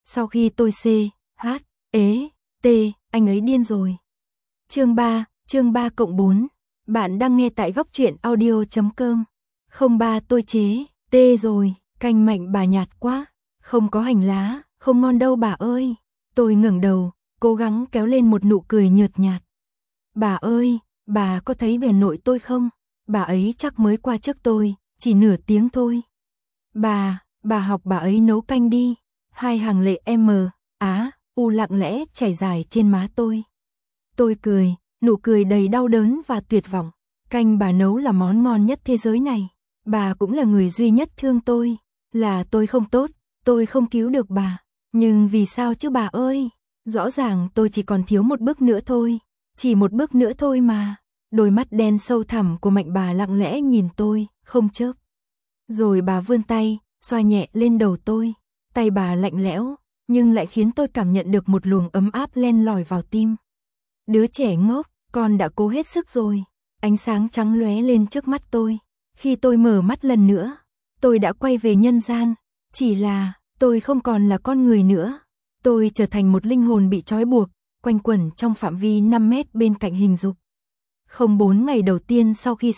Sau khi tôi t, anh ấy điên rồi. Chương 3/4. Bạn đang nghe tại góc truyện audio.com. 03 tôi chế, rồi, canh mạnh bà nhạt quá. Không có hành lá, không ngon đâu bà ơi. Tôi ngẩng đầu, cố gắng kéo lên một nụ cười nhợt nhạt. Bà ơi, bà có thấy về nội tôi không? Bà ấy chắc mới qua trước tôi, chỉ nửa tiếng thôi. Bà học bà ấy nấu canh đi. Hai hàng lệ lặng lẽ chảy dài trên má tôi. Tôi cười, nụ cười đầy đau đớn và tuyệt vọng. Canh bà nấu là món ngon nhất thế giới này. Bà cũng là người duy nhất thương tôi. Là tôi không tốt, tôi không cứu được bà. Nhưng vì sao chứ bà ơi? Rõ ràng tôi chỉ còn thiếu một bước nữa thôi. Chỉ một bước nữa thôi mà. Đôi mắt đen sâu thẳm của Mạnh bà lặng lẽ nhìn tôi, không chớp. Rồi bà vươn tay, xoa nhẹ lên đầu tôi. Tay bà lạnh lẽo, nhưng lại khiến tôi cảm nhận được một luồng ấm áp len lỏi vào tim. Đứa trẻ ngốc, con đã cố hết sức rồi. Ánh sáng trắng lóe lên trước mắt tôi. Khi tôi mở mắt lần nữa, tôi đã quay về nhân gian. Chỉ là, tôi không còn là con người nữa. Tôi trở thành một linh hồn bị trói buộc, quanh quẩn trong phạm vi 5 mét bên cạnh Hình Dục. 04 ngày đầu tiên sau khi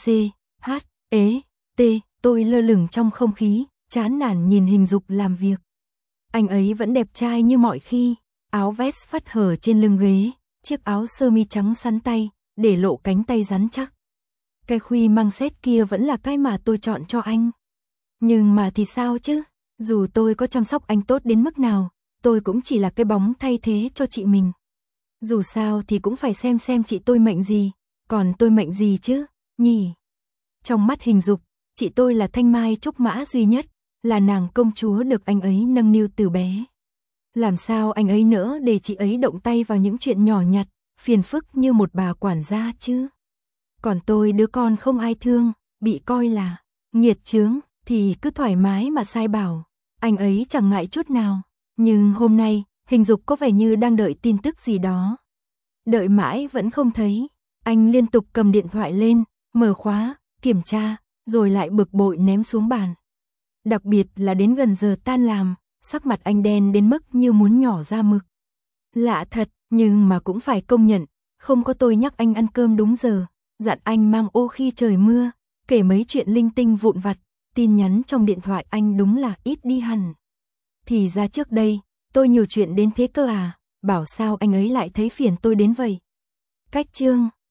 tôi lơ lửng trong không khí, chán nản nhìn Hình Dục làm việc. Anh ấy vẫn đẹp trai như mọi khi, áo vest phắt hở trên lưng ghế, chiếc áo sơ mi trắng sắn tay, để lộ cánh tay rắn chắc. Cái khuy măng xét kia vẫn là cái mà tôi chọn cho anh. Nhưng mà thì sao chứ? Dù tôi có chăm sóc anh tốt đến mức nào, tôi cũng chỉ là cái bóng thay thế cho chị mình. Dù sao thì cũng phải xem chị tôi mệnh gì, còn tôi mệnh gì chứ, nhỉ? Trong mắt Hình Dục, chị tôi là thanh mai trúc mã duy nhất, là nàng công chúa được anh ấy nâng niu từ bé. Làm sao anh ấy nỡ để chị ấy động tay vào những chuyện nhỏ nhặt, phiền phức như một bà quản gia chứ? Còn tôi đứa con không ai thương, bị coi là nghiệt chướng, thì cứ thoải mái mà sai bảo. Anh ấy chẳng ngại chút nào. Nhưng hôm nay, Hình Dục có vẻ như đang đợi tin tức gì đó. Đợi mãi vẫn không thấy. Anh liên tục cầm điện thoại lên, mở khóa, kiểm tra, rồi lại bực bội ném xuống bàn. Đặc biệt là đến gần giờ tan làm, sắc mặt anh đen đến mức như muốn nhỏ ra mực. Lạ thật, nhưng mà cũng phải công nhận, không có tôi nhắc anh ăn cơm đúng giờ, dặn anh mang ô khi trời mưa, kể mấy chuyện linh tinh vụn vặt, tin nhắn trong điện thoại anh đúng là ít đi hẳn. Thì ra trước đây, tôi nhiều chuyện đến thế cơ à, bảo sao anh ấy lại thấy phiền tôi đến vậy. Cách chương